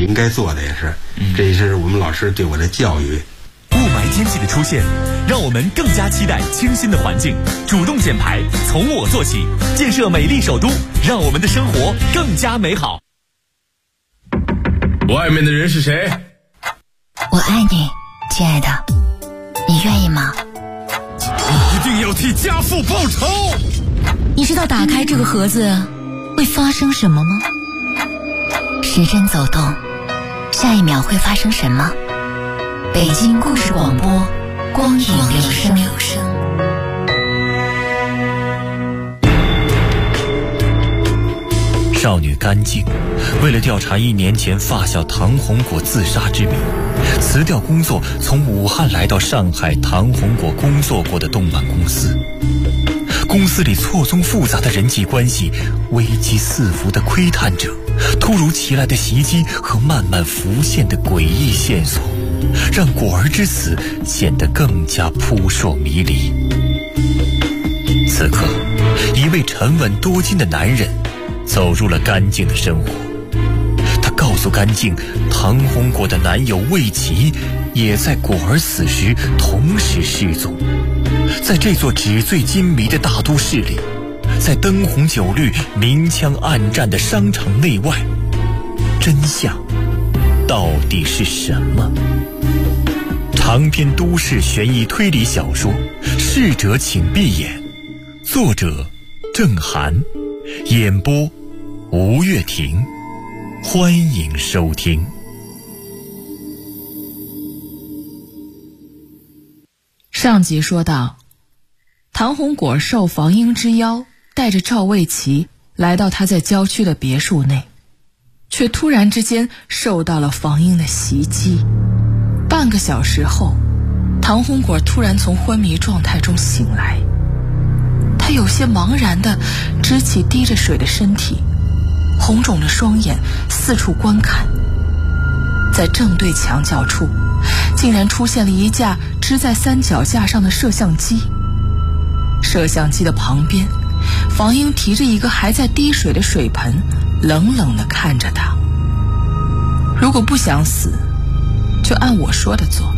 应该做的也是，这也是我们老师对我的教育。 雾霾天气的出现，让我们更加期待清新的环境，主动减排，从我做起，建设美丽首都，让我们的生活更加美好。 外面的人是谁？ 我爱你，亲爱的，你愿意吗？ 一定要替家父报仇！ 你知道打开这个盒子会发生什么吗？时针走动，下一秒会发生什么？北京故事广播，光影留声。 少女干净为了调查1年前发小唐红果自杀之谜，辞掉工作，从武汉来到上海唐红果工作过的动漫公司。公司里错综复杂的人际关系，危机四伏的窥探者，突如其来的袭击和慢慢浮现的诡异线索，让果儿之死显得更加扑朔迷离。此刻，一位沉稳多金的男人走入了干净的生活。他告诉干净，唐红果的男友魏琪也在果儿死时同时失踪。在这座纸醉金迷的大都市里，在灯红酒绿、明枪暗战的商场内外，真相到底是什么？长篇都市悬疑推理小说《逝者请闭眼》，作者郑涵，演播吴月婷，欢迎收听。 上集说到，唐红果受房英之邀，带着赵卫琪来到他在郊区的别墅内，却突然之间受到了房英的袭击。半个小时后，唐红果突然从昏迷状态中醒来，他有些茫然地支起滴着水的身体，红肿的双眼四处观看。在正对墙角处，竟然出现了一架支在三脚架上的摄像机。摄像机的旁边，房英提着一个还在滴水的水盆，冷冷地看着他。如果不想死，就按我说的做。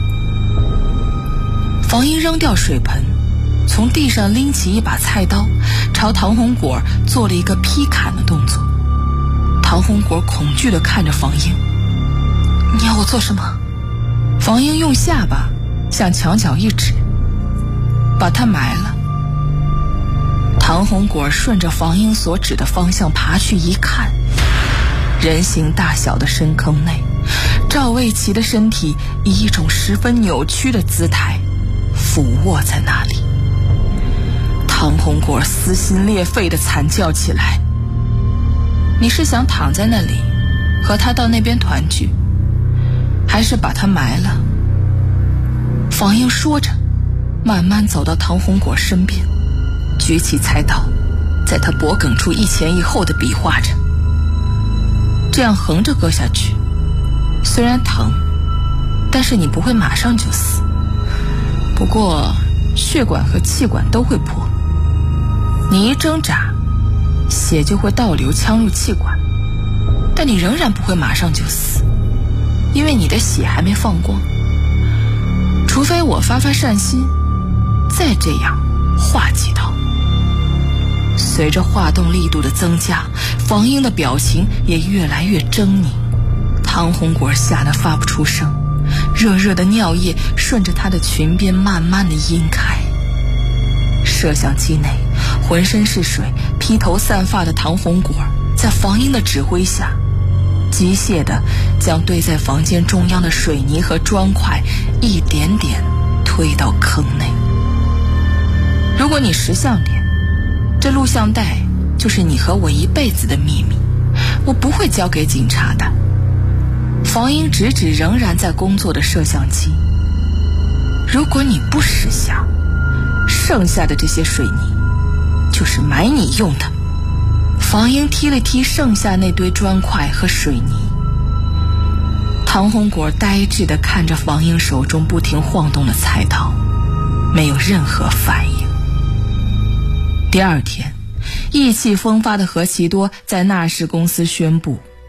房英扔掉水盆，从地上拎起一把菜刀，朝唐红果做了一个劈砍的动作。唐红果恐惧地看着房英，你要我做什么？房英用下巴向墙角一指，把他埋了。唐红果顺着房英所指的方向爬去一看，人形大小的深坑内，赵卫琪的身体以一种十分扭曲的姿态俯卧在那里。唐红果撕心裂肺地惨叫起来，你是想躺在那里和他到那边团聚，还是把他埋了？房英说着，慢慢走到唐红果身边，举起菜刀，在他脖颈处一前一后地比划着。这样横着割下去，虽然疼，但是你不会马上就死。不过血管和气管都会破，你一挣扎，血就会倒流呛入气管，但你仍然不会马上就死，因为你的血还没放光。除非我发善心，再这样划几刀。随着划动力度的增加，房英的表情也越来越狰狞。唐红果吓得发不出声，热热的尿液顺着她的裙边慢慢的洇开。摄像机内浑身是水、披头散发的唐红果在房英的指挥下，机械地将堆在房间中央的水泥和砖块一点点推到坑内。如果你识相点，这录像带就是你和我一辈子的秘密，我不会交给警察的。房英指指仍然在工作的摄像机，如果你不识相，剩下的这些水泥就是埋你用的。房英踢了踢剩下那堆砖块和水泥。唐红果呆滞地看着房英手中不停晃动的菜刀，没有任何反应。第二天，意气风发的何其多在纳氏公司宣布，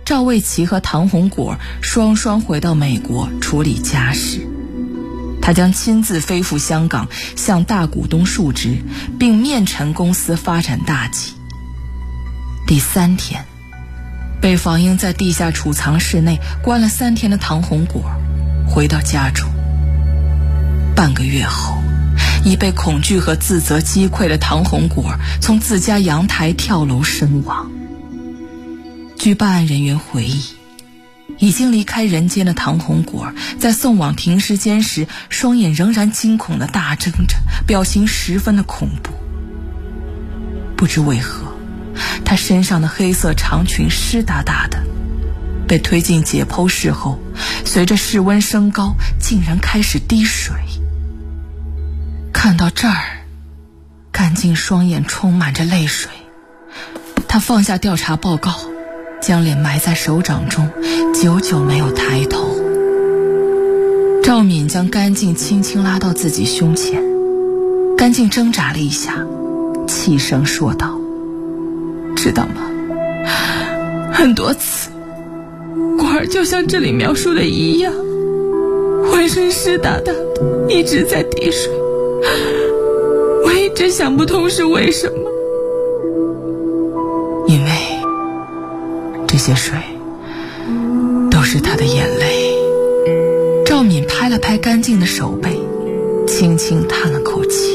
赵卫奇和唐红果双双回到美国处理家事。他将亲自飞赴香港，向大股东述职，并面陈公司发展大计。第3天，被房英在地下储藏室内关了3天的唐红果回到家中。半个月后，已被恐惧和自责击溃的唐红果从自家阳台跳楼身亡。据办案人员回忆，已经离开人间的唐红果在送往停尸间时，双眼仍然惊恐地大睁着，表情十分的恐怖。不知为何，他身上的黑色长裙湿哒哒的，被推进解剖室后，随着室温升高，竟然开始滴水。看到这儿，干净双眼充满着泪水，他放下调查报告，将脸埋在手掌中，久久没有抬头。赵敏将干净轻轻拉到自己胸前，干净挣扎了一下，气声说道：“知道吗？很多次，果儿就像这里描述的一样，浑身湿哒哒的，一直在滴水。我一直想不通是为什么，因为这些水都是他的眼泪。”赵敏拍了拍干净的手背，轻轻叹了口气。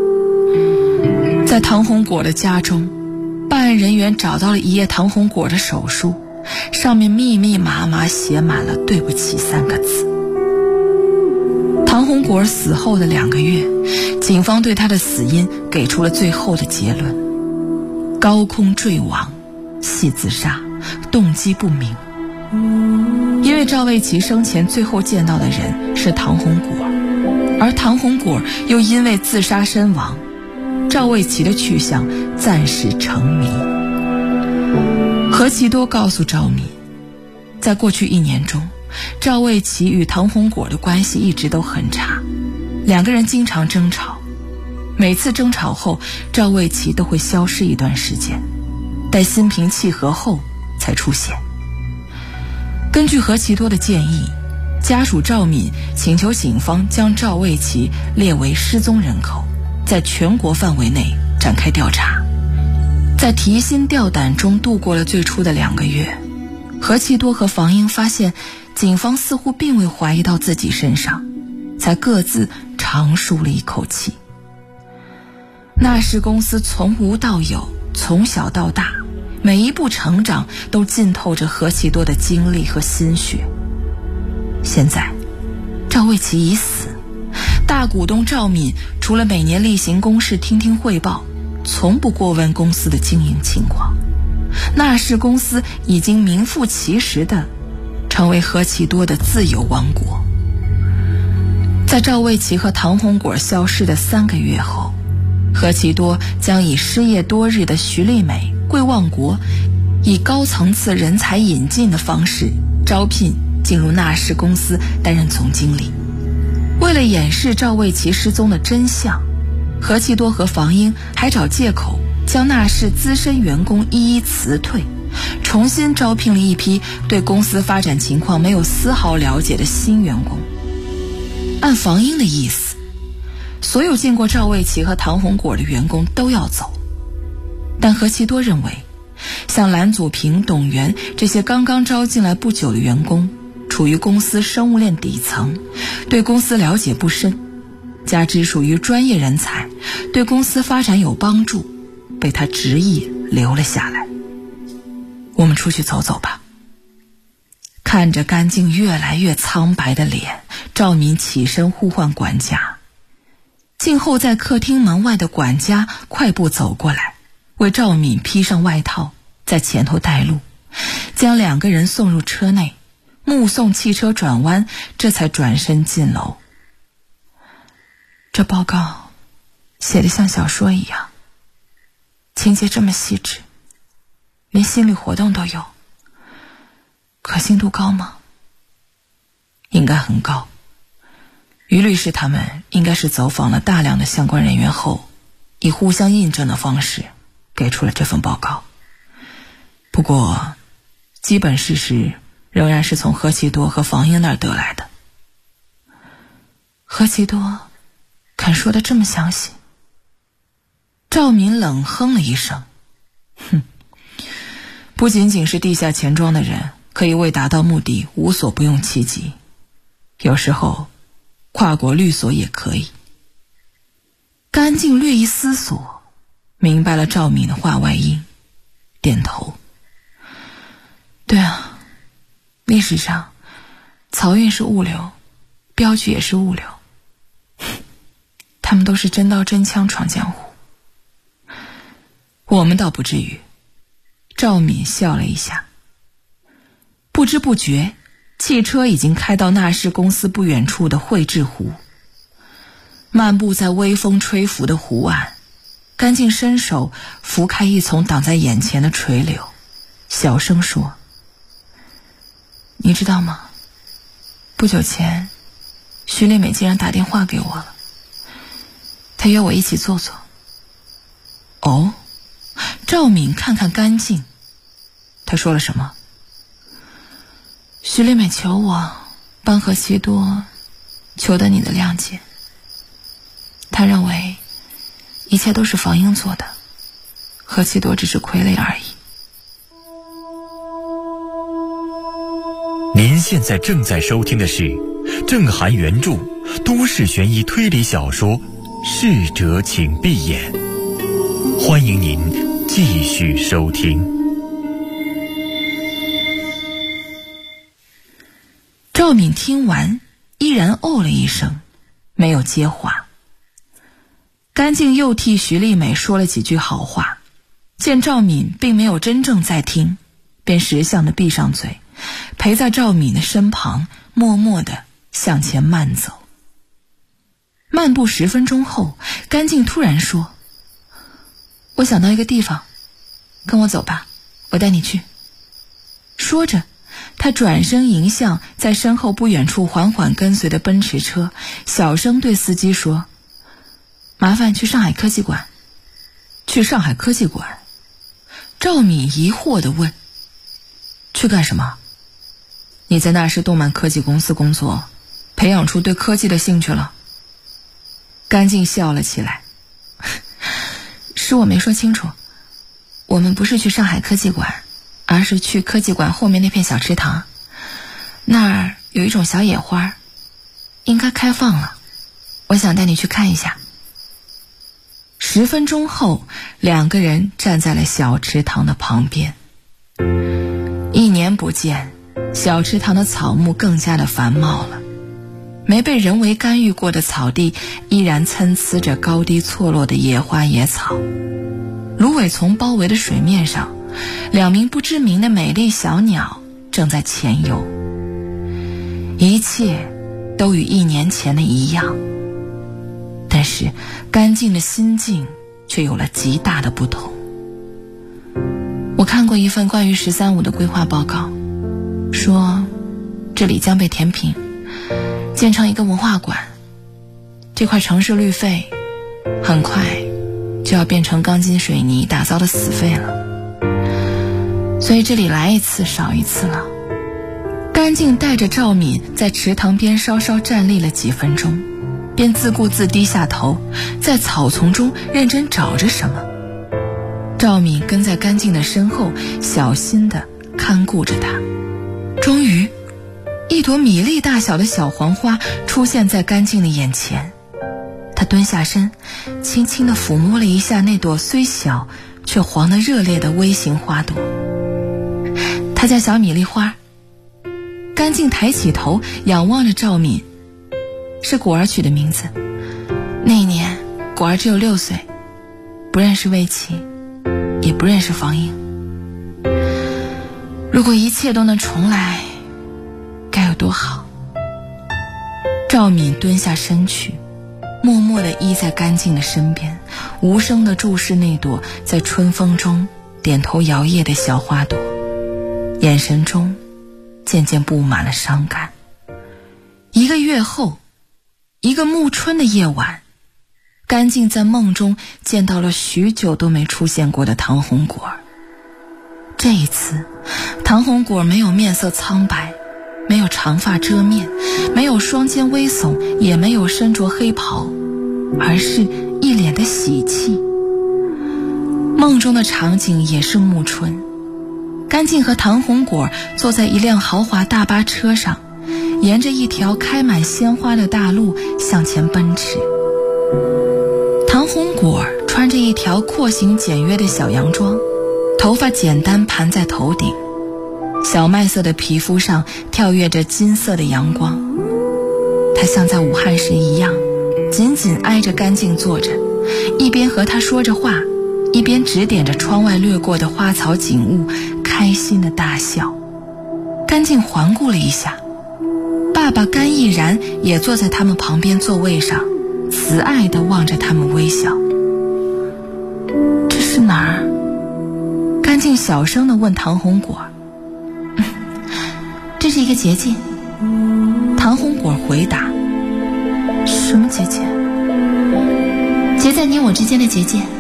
在唐红果的家中，办案人员找到了一页唐红果的手书，上面密密麻麻写满了对不起3个字。唐红果死后的2个月，警方对他的死因给出了最后的结论：高空坠亡，系自杀，动机不明。因为赵卫奇生前最后见到的人是唐红果，而唐红果又因为自杀身亡，赵卫奇的去向暂时成谜。何其多告诉赵敏，在过去1年中，赵卫奇与唐红果的关系一直都很差，2个人经常争吵，每次争吵后，赵卫奇都会消失一段时间，待心平气和后才出现。根据何其多的建议，家属赵敏请求警方将赵卫奇列为失踪人口，在全国范围内展开调查。在提心吊胆中度过了最初的2个月，何其多和房英发现警方似乎并未怀疑到自己身上，才各自长舒了一口气。那氏公司从无到有，从小到大，每一步成长都浸透着何其多的精力和心血。现在赵卫奇已死，大股东赵敏除了每年例行公事听听汇报，从不过问公司的经营情况。那氏公司已经名副其实的成为何其多的自由王国。在赵卫奇和唐红果消失的3个月后，何其多将以失业多日的徐丽美、桂望国以高层次人才引进的方式招聘进入那氏公司担任总经理。为了掩饰赵卫奇失踪的真相，何其多和房英还找借口将那氏资深员工一一辞退，重新招聘了一批对公司发展情况没有丝毫了解的新员工。按房英的意思，所有见过赵卫奇和唐红果的员工都要走，但何其多认为，像蓝祖平、董源这些刚刚招进来不久的员工，处于公司生物链底层，对公司了解不深，加之属于专业人才，对公司发展有帮助，被他执意留了下来。我们出去走走吧。看着干净越来越苍白的脸，赵敏起身呼唤管家。静候在客厅门外的管家快步走过来，为赵敏披上外套，在前头带路，将2个人送入车内，目送汽车转弯，这才转身进楼。这报告写得像小说一样，情节这么细致，连心理活动都有，可信度高吗？应该很高。于律师他们应该是走访了大量的相关人员后，以互相印证的方式给出了这份报告。不过基本事实仍然是从何其多和房英那儿得来的。何其多敢说得这么详细？赵敏冷哼了一声，不仅仅是地下钱庄的人可以为达到目的无所不用其极，有时候跨国律所也可以。甘静略一思索，明白了赵敏的话外音，点头。对啊，历史上漕运是物流，镖局也是物流，他们都是真刀真枪闯江湖。我们倒不至于。赵敏笑了一下。不知不觉，汽车已经开到纳氏公司不远处的汇智湖。漫步在微风吹拂的湖岸，甘静伸手拂开一丛挡在眼前的垂柳，小声说：你知道吗？不久前徐丽美竟然打电话给我了，她约我一起坐坐。哦，赵敏看看甘静，她说了什么？徐丽美求我帮何其多求得你的谅解，她认为一切都是房英做的，何其多只是傀儡而已。 您现在正在收听的是郑涵原著都市悬疑推理小说《逝者请闭眼》，欢迎您继续收听。 赵敏听完依然哦了一声，没有接话。甘静又替徐丽美说了几句好话，见赵敏并没有真正在听，便识相地闭上嘴，陪在赵敏的身旁，默默地向前慢走。漫步10分钟后，甘静突然说：我想到一个地方，跟我走吧，我带你去。说着，他转身迎向在身后不远处缓缓跟随的奔驰车，小声对司机说：麻烦去上海科技馆。去上海科技馆？赵敏疑惑地问：去干什么？你在那是动漫科技公司工作，培养出对科技的兴趣了？甘静笑了起来。是我没说清楚，我们不是去上海科技馆，而是去科技馆后面那片小池塘，那儿有一种小野花，应该开放了，我想带你去看一下。10分钟后，两个人站在了小池塘的旁边。1年不见，小池塘的草木更加的繁茂了，没被人为干预过的草地依然参差着高低错落的野花野草。芦苇丛包围的水面上，2名不知名的美丽小鸟正在潜游。一切都与1年前的一样，但是甘静的心境却有了极大的不同。我看过一份关于13-5的规划报告，说这里将被填平，建成一个文化馆。这块城市绿肺很快就要变成钢筋水泥打造的死废了，所以这里来一次少一次了。甘静带着赵敏在池塘边稍稍站立了几分钟，便自顾自低下头，在草丛中认真找着什么。赵敏跟在甘静的身后，小心地看顾着她。终于，一朵米粒大小的小黄花出现在甘静的眼前。她蹲下身，轻轻地抚摸了一下那朵虽小却黄得热烈的微型花朵。它叫小米粒花。甘静抬起头仰望着赵敏，是果儿取的名字。那一年果儿只有6岁，不认识魏琪，也不认识房英。如果一切都能重来，该有多好。赵敏蹲下身去，默默地依在甘静的身边，无声地注视那朵在春风中点头摇曳的小花朵，眼神中渐渐布满了伤感。1个月后，一个暮春的夜晚，甘静在梦中见到了许久都没出现过的唐红果儿。这一次唐红果没有面色苍白，没有长发遮面，没有双肩微耸，也没有身着黑袍，而是一脸的喜气。梦中的场景也是暮春，甘静和唐红果坐在一辆豪华大巴车上，沿着一条开满鲜花的大路向前奔驰。唐红果穿着一条廓形简约的小洋装，头发简单盘在头顶，小麦色的皮肤上跳跃着金色的阳光。她像在武汉时一样，紧紧挨着甘静坐着，一边和她说着话，一边指点着窗外掠过的花草景物，开心的大笑。甘静环顾了一下，爸爸甘毅然也坐在他们旁边座位上，慈爱地望着他们微笑。这是哪儿？甘静小声地问唐红果。 这是一个结界。 唐红果回答。什么结界？ 结在你我之间的结界。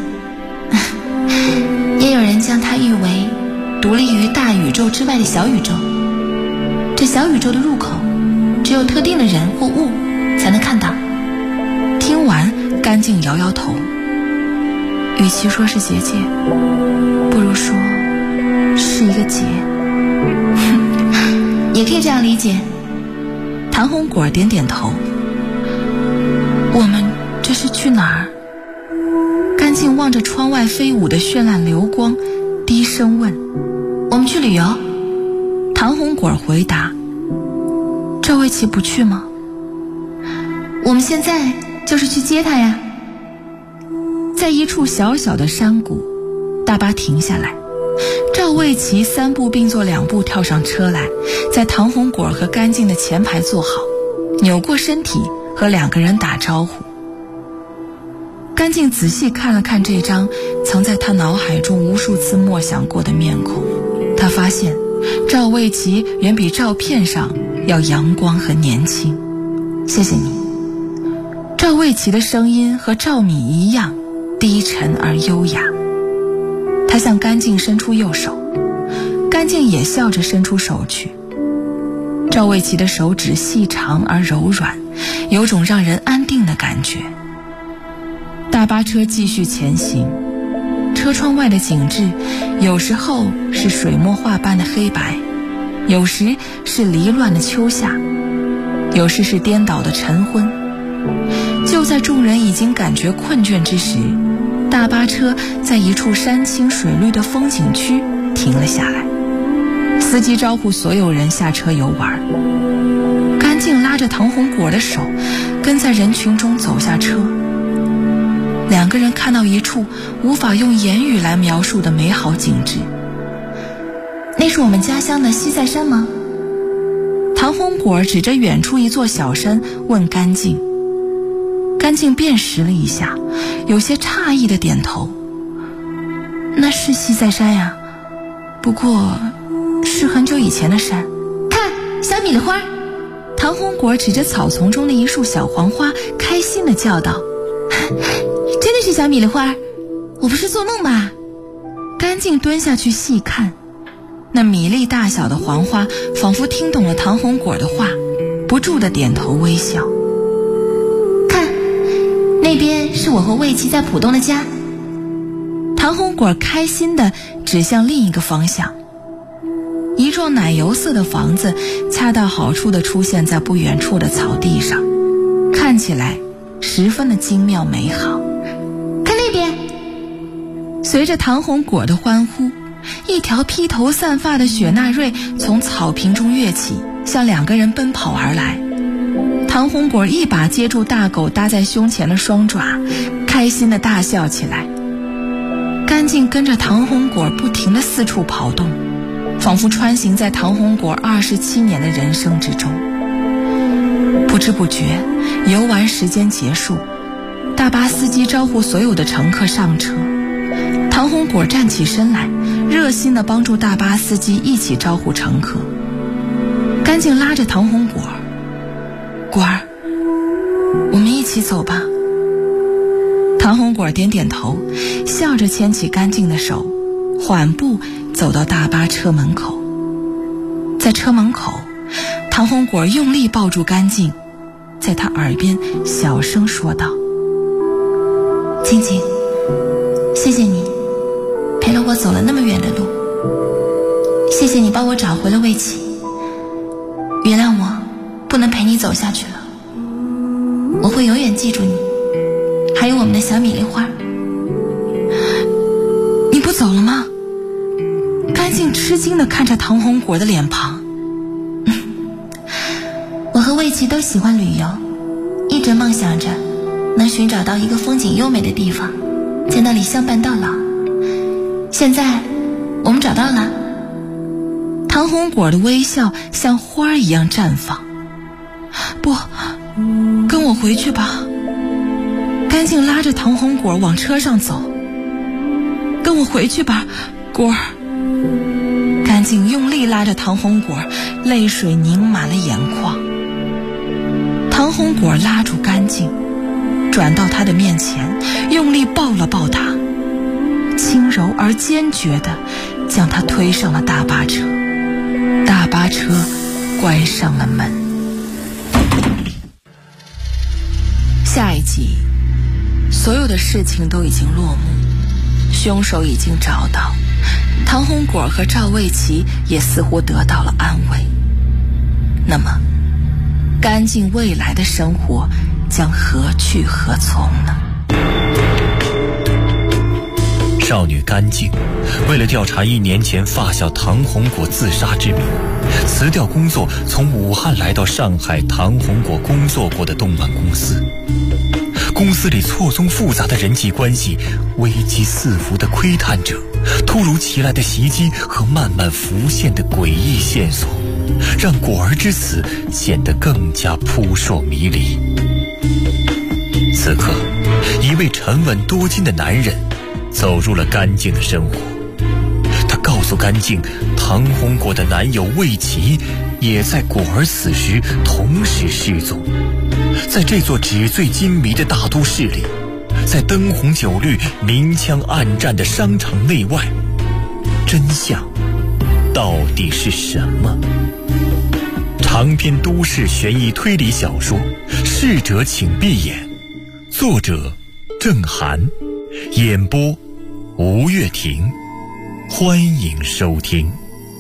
也有人将它誉为独立于大宇宙之外的小宇宙。这小宇宙的入口只有特定的人或物才能看到。 听完，甘静摇摇头。与其说是结界，不如说是一个结。 也可以这样理解。 唐红果点点头。我们这是去哪儿？甘静望着窗外飞舞的绚烂流光，低声问。 我们去旅游。 唐红果回答。赵卫奇不去吗？ 我们现在就是去接他呀。 在一处小小的山谷，大巴停下来，赵卫奇3步并作2步跳上车来，在唐红果和甘静的前排坐好，扭过身体和2个人打招呼。甘静仔细看了看这张曾在他脑海中无数次默想过的面孔，他发现赵卫奇远比照片上要阳光和年轻。谢谢你。赵卫奇的声音和赵敏一样低沉而优雅。他向甘静伸出右手，甘静也笑着伸出手去。赵卫奇的手指细长而柔软，有种让人安定的感觉。大巴车继续前行，车窗外的景致有时候是水墨画般的黑白，有时是离乱的秋夏，有时是颠倒的晨昏。就在众人已经感觉困倦之时，大巴车在一处山青水绿的风景区停了下来。司机招呼所有人下车游玩。甘静拉着唐红果的手，跟在人群中走下车。2个人看到一处无法用言语来描述的美好景致。 那是我们家乡的西塞山吗？ 唐红果指着远处一座小山问甘静。甘静辨识了一下，有些诧异的点头。那是西塞山呀，不过是很久以前的山。 看，小米粒花。 唐红果指着草丛中的一束小黄花，开心地叫道。 真的是小米粒花，我不是做梦吧？ 甘静蹲下去细看，那米粒大小的黄花仿佛听懂了唐红果的话，不住地点头微笑。 看，那边是我和卫奇在浦东的家。 唐红果开心地指向另一个方向，一幢奶油色的房子恰到好处地出现在不远处的草地上，看起来十分的精妙美好。 看那边。 随着唐红果的欢呼，一条披头散发的雪纳瑞从草坪中跃起，向2个人奔跑而来。唐红果一把接住大狗搭在胸前的双爪，开心地大笑起来。甘静跟着唐红果不停地四处跑动，仿佛穿行在唐红果27年的人生之中。不知不觉，游玩时间结束，大巴司机招呼所有的乘客上车。唐红果站起身来，热心地帮助大巴司机一起招呼乘客。甘静拉着唐红果，果儿，我们一起走吧。唐红果点点头，笑着牵起甘静的手，缓步走到大巴车门口。 在车门口，唐红果用力抱住干净，在他耳边小声说道：静静，谢谢你陪了我走了那么远的路，谢谢你帮我找回了魏琪，原谅我不能陪你走下去了，我会永远记住你，还有我们的小米粒花。你不走了吗？干净吃惊地看着唐红果的脸庞。我和魏琪都喜欢旅游，一直梦想着能寻找到一个风景优美的地方，在那里相伴到老。现在我们找到了。唐红果的微笑像花一样绽放。不，跟我回去吧。干净拉着唐红果往车上走。跟我回去吧，果儿。干净用力拉着唐红果，泪水凝满了眼眶。唐红果拉住干净，转到他的面前，用力抱了抱他，轻柔而坚决地将他推上了大巴车。大巴车关上了门。下一集，所有的事情都已经落幕，凶手已经找到，唐红果和赵卫琪也似乎得到了安慰。那么干净未来的生活将何去何从呢？ 少女干净为了调查1年前发小唐红果自杀之谜，辞掉工作，从武汉来到上海唐红果工作过的动漫公司。公司里错综复杂的人际关系，危机四伏的窥探者，突如其来的袭击和慢慢浮现的诡异线索，让果儿之死显得更加扑朔迷离。此刻，一位沉稳多金的男人走入了干净的生活。他告诉干净，唐红果的男友魏琪也在果儿死时同时失踪。在这座纸醉金迷的大都市里，在灯红酒绿、明枪暗战的商场内外，真相到底是什么？长篇都市悬疑推理小说《逝者请闭眼》，作者郑涵，演播吴月婷，欢迎收听。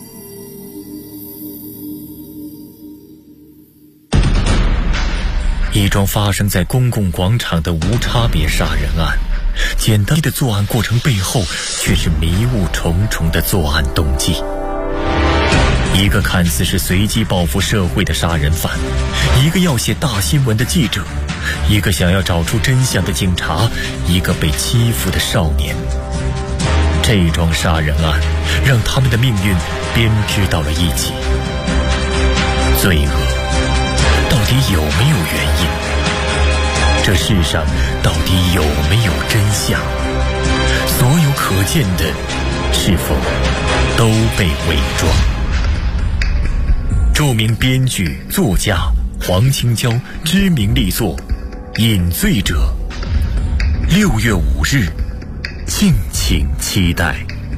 一桩发生在公共广场的无差别杀人案，简单的作案过程背后却是迷雾重重的作案动机。一个看似是随机报复社会的杀人犯，一个要写大新闻的记者，一个想要找出真相的警察，一个被欺负的少年。这桩杀人案让他们的命运编织到了一起。罪恶到底有没有原因？这世上到底有没有真相？所有可见的是否都被伪装？著名编剧作家黄清娇知名力作《饮醉者》，6月5日，敬请期待。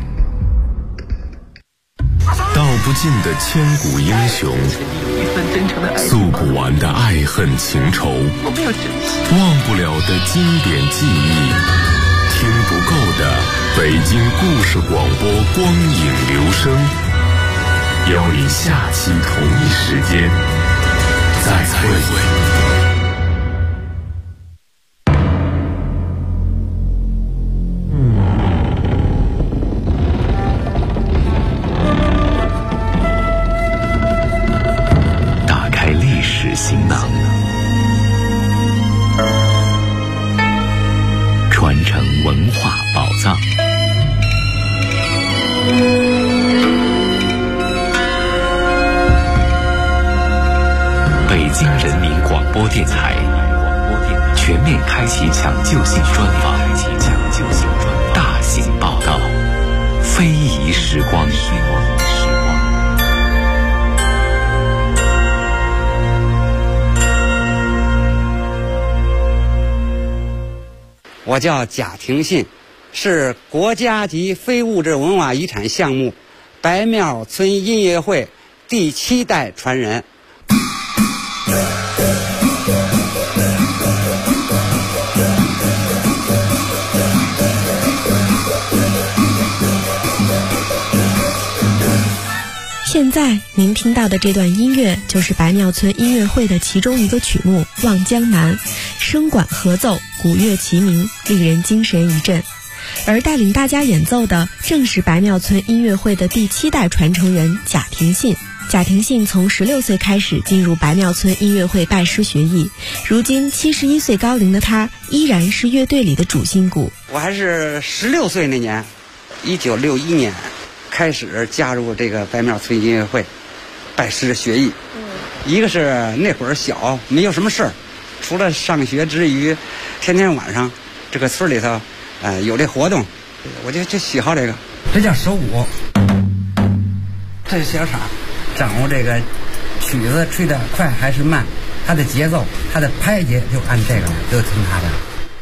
道不尽的千古英雄，诉不完的爱恨情仇，忘不了的经典记忆，听不够的北京故事广播光影留声，邀你下期同一时间再会。行囊，传承文化宝藏。北京人民广播电台全面开启抢救性专访，大型报道，非遗时光。 我叫贾廷信，是国家级非物质文化遗产项目白庙村音乐会第7代传人。 现在您听到的这段音乐就是白庙村音乐会的其中一个曲目《望江南》，声管合奏，鼓乐齐鸣，令人精神一振。而带领大家演奏的正是白庙村音乐会的第7代传承人贾廷信。贾廷信从16岁开始进入白庙村音乐会拜师学艺，如今71岁高龄的他依然是乐队里的主心骨。 我还是16岁那年，1961年开始加入这个白庙村音乐会，拜师学艺。一个是那会儿小，没有什么事儿，除了上学之余，天天晚上这个村里头，有这活动，我就喜好这个。这叫手鼓，这是小场，掌握这个曲子吹得快还是慢，它的节奏，它的拍节就按这个，就听它的。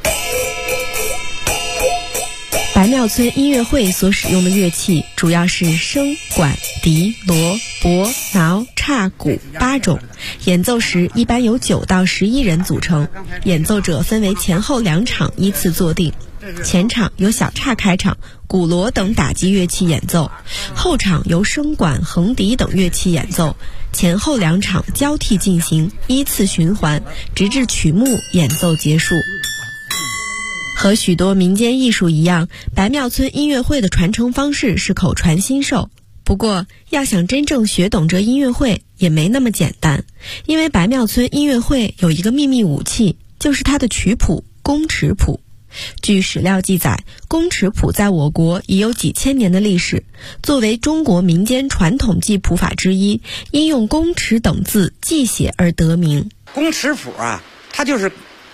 白庙村音乐会所使用的乐器主要是笙、管、笛、锣、钹、挠、叉、鼓8种，演奏时一般由9到11人组成，演奏者分为前后2场依次坐定。前场由小叉开场，鼓锣等打击乐器演奏，后场由笙管、横笛等乐器演奏，前后2场交替进行，依次循环，直至曲目演奏结束。和许多民间艺术一样，白庙村音乐会的传承方式是口传心授。不过，要想真正学懂这音乐会也没那么简单，因为白庙村音乐会有一个秘密武器，就是它的曲谱宫尺谱。据史料记载，宫尺谱在我国已有几千年的历史，作为中国民间传统记谱法之一，因用宫尺等字记写而得名。 宫尺谱啊，它就是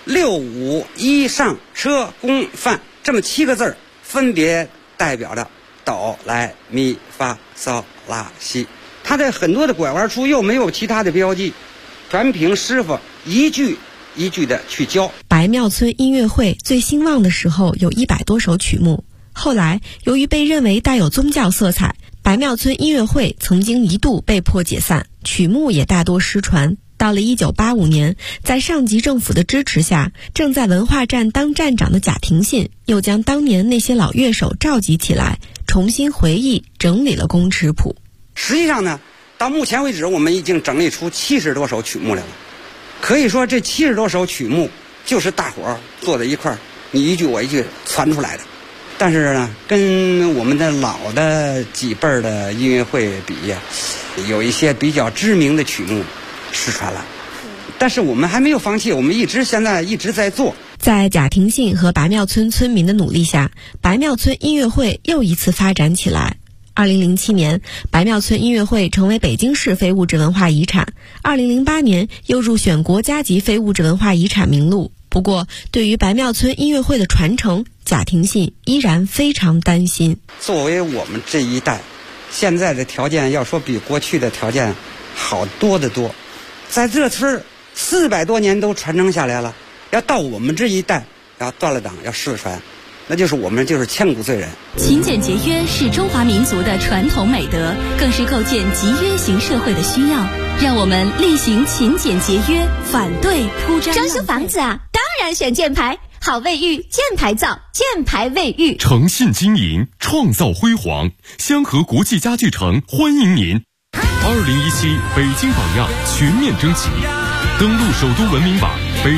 6、5、1上车宫范这么7个字儿，分别代表着哆来咪发嗦拉西。它的很多的拐弯处又没有其他的标记，全凭师傅一句一句的去教。 白庙村音乐会最兴旺的时候有100多首曲目，后来由于被认为带有宗教色彩，白庙村音乐会曾经一度被迫解散，曲目也大多失传。到了1985年，在上级政府的支持下，正在文化站当站长的贾廷信又将当年那些老乐手召集起来，重新回忆整理了宫尺谱。 实际上呢，到目前为止我们已经整理出70多首曲目来了。可以说这70多首曲目就是大伙儿坐在一块儿，你一句我一句传出来的。但是呢，跟我们的老的几辈儿的音乐会比呀，有一些比较知名的曲目失传了，但是我们还没有放弃，我们现在一直在做。 在贾廷信和白庙村村民的努力下，白庙村音乐会又一次发展起来。2007年，白庙村音乐会成为北京市非物质文化遗产，2008年又入选国家级非物质文化遗产名录。不过，对于白庙村音乐会的传承，贾廷信依然非常担心。 作为我们这一代，现在的条件要说比过去的条件好多得多，在这村400多年都传承下来了，要到我们这一代要断了档，要失传，那就是我们就是千古罪人。 勤俭节约是中华民族的传统美德，更是构建集约型社会的需要。让我们厉行勤俭节约，反对铺张。 装修房子啊，当然选箭牌，好卫浴，箭牌造，箭牌卫浴。 诚信经营，创造辉煌，香河国际家具城欢迎您。2017北京榜样全面征集，登录首都文明榜